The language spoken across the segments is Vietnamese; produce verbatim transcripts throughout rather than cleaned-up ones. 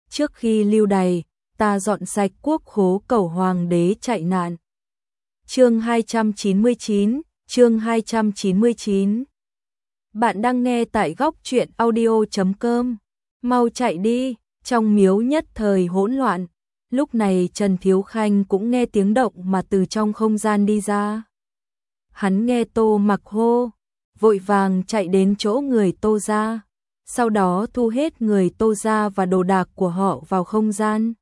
trước khi lưu đày, ta dọn sạch quốc khố cầu hoàng đế chạy nạn. Chương hai trăm chín mươi chín, chương hai trăm chín mươi chín. Bạn đang nghe tại góc truyện audio chấm com. Mau chạy đi, trong miếu nhất thời hỗn loạn. Lúc này Trần Thiếu Khanh cũng nghe tiếng động mà từ trong không gian đi ra. Hắn nghe Tô Mặc hô, vội vàng chạy đến chỗ người Tô gia, sau đó thu hết người Tô gia và đồ đạc của họ vào không gian.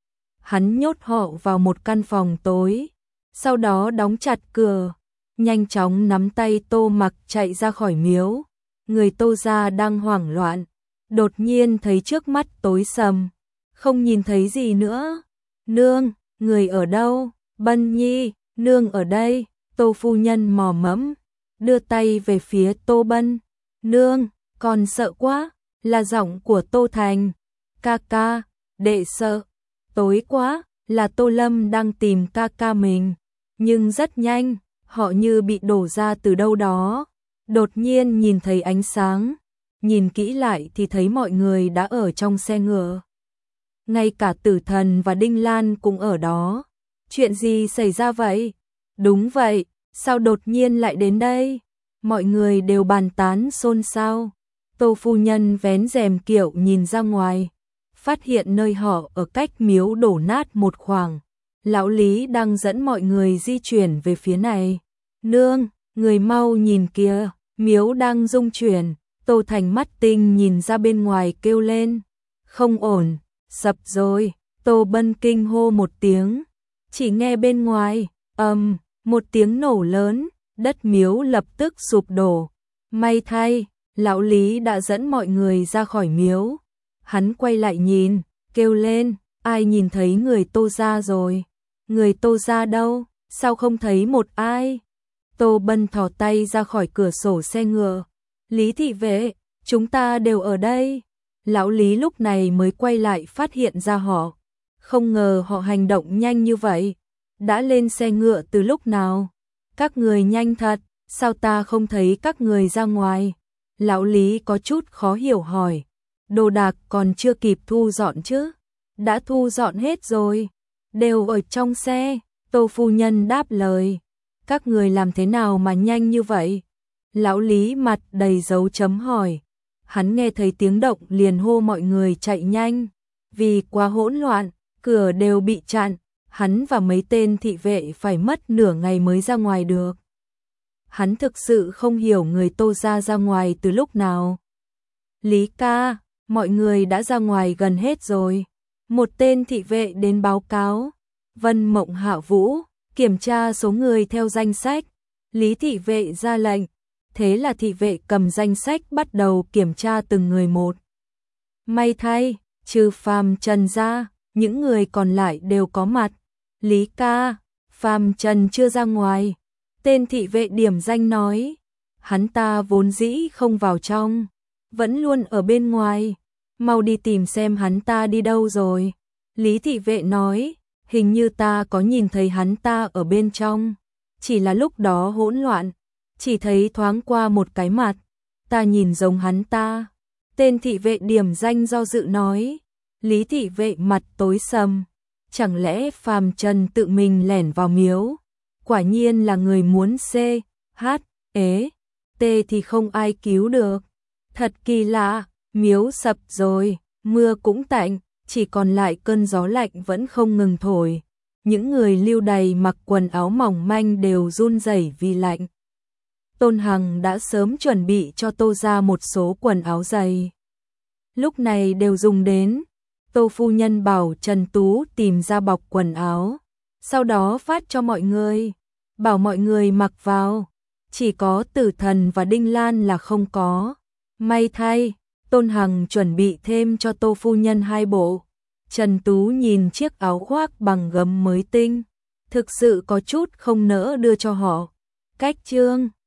Hắn nhốt họ vào một căn phòng tối, sau đó đóng chặt cửa, nhanh chóng nắm tay Tô Mặc chạy ra khỏi miếu. Người Tô gia đang hoảng loạn, đột nhiên thấy trước mắt tối sầm, không nhìn thấy gì nữa. Nương, người ở đâu? Bân Nhi, nương ở đây. Tô phu nhân mò mẫm, đưa tay về phía Tô Bân. Nương, còn sợ quá, là giọng của Tô Thành. Ca ca, đệ sợ. Tối quá, là Tô Lâm đang tìm ca ca mình. Nhưng rất nhanh, họ như bị đổ ra từ đâu đó. Đột nhiên nhìn thấy ánh sáng, nhìn kỹ lại thì thấy mọi người đã ở trong xe ngựa. Ngay cả Tử Thần và Đinh Lan cũng ở đó. Chuyện gì xảy ra vậy? Đúng vậy, sao đột nhiên lại đến đây? Mọi người đều bàn tán xôn xao. Tô phu nhân vén rèm kiệu nhìn ra ngoài, phát hiện nơi họ ở cách miếu đổ nát một khoảng. Lão Lý đang dẫn mọi người di chuyển về phía này. Nương, người mau nhìn kìa, miếu đang rung chuyển. Tô Thành mắt tinh nhìn ra bên ngoài kêu lên. Không ổn, sập rồi. Tô Bân kinh hô một tiếng. Chỉ nghe bên ngoài, ầm, um, một tiếng nổ lớn, đất miếu lập tức sụp đổ. May thay, lão Lý đã dẫn mọi người ra khỏi miếu. Hắn quay lại nhìn, kêu lên, ai nhìn thấy người Tô gia rồi? Người Tô gia đâu? Sao không thấy một ai? Tô Bân thò tay ra khỏi cửa sổ xe ngựa. Lý thị vệ, chúng ta đều ở đây. Lão Lý lúc này mới quay lại phát hiện ra họ. Không ngờ họ hành động nhanh như vậy. Đã lên xe ngựa từ lúc nào? Các người nhanh thật, sao ta không thấy các người ra ngoài? Lão Lý có chút khó hiểu hỏi. Đồ đạc còn chưa kịp thu dọn chứ? Đã thu dọn hết rồi. Đều ở trong xe. Tô phu nhân đáp lời. Các người làm thế nào mà nhanh như vậy? Lão Lý mặt đầy dấu chấm hỏi. Hắn nghe thấy tiếng động liền hô mọi người chạy nhanh. Vì quá hỗn loạn, cửa đều bị chặn. Hắn và mấy tên thị vệ phải mất nửa ngày mới ra ngoài được. Hắn thực sự không hiểu người Tô gia ra ngoài từ lúc nào. Lý ca, mọi người đã ra ngoài gần hết rồi. Một tên thị vệ đến báo cáo. Vân Mộng Hạ Vũ, kiểm tra số người theo danh sách. Lý thị vệ ra lệnh. Thế là thị vệ cầm danh sách bắt đầu kiểm tra từng người một. May thay, trừ Phàm Trần ra, những người còn lại đều có mặt. Lý ca, Phàm Trần chưa ra ngoài. Tên thị vệ điểm danh nói. Hắn ta vốn dĩ không vào trong, vẫn luôn ở bên ngoài. Mau đi tìm xem hắn ta đi đâu rồi. Lý thị vệ nói. Hình như ta có nhìn thấy hắn ta ở bên trong. Chỉ là lúc đó hỗn loạn. Chỉ thấy thoáng qua một cái mặt. Ta nhìn giống hắn ta. Tên thị vệ điểm danh do dự nói. Lý thị vệ mặt tối sầm. Chẳng lẽ Phàm Trần tự mình lẻn vào miếu? Quả nhiên là người muốn C, H, ế, T thì không ai cứu được. Thật kỳ lạ, miếu sập rồi, mưa cũng tạnh, chỉ còn lại cơn gió lạnh vẫn không ngừng thổi. Những người lưu đày mặc quần áo mỏng manh đều run rẩy vì lạnh. Tôn Hằng đã sớm chuẩn bị cho Tô gia một số quần áo dày. Lúc này đều dùng đến. Tô phu nhân bảo Trần Tú tìm ra bọc quần áo, sau đó phát cho mọi người, bảo mọi người mặc vào. Chỉ có Tử Thần và Đinh Lan là không có. May thay, Tôn Hằng chuẩn bị thêm cho Tô phu nhân hai bộ. Trần Tú nhìn chiếc áo khoác bằng gấm mới tinh, thực sự có chút không nỡ đưa cho họ. Cách chương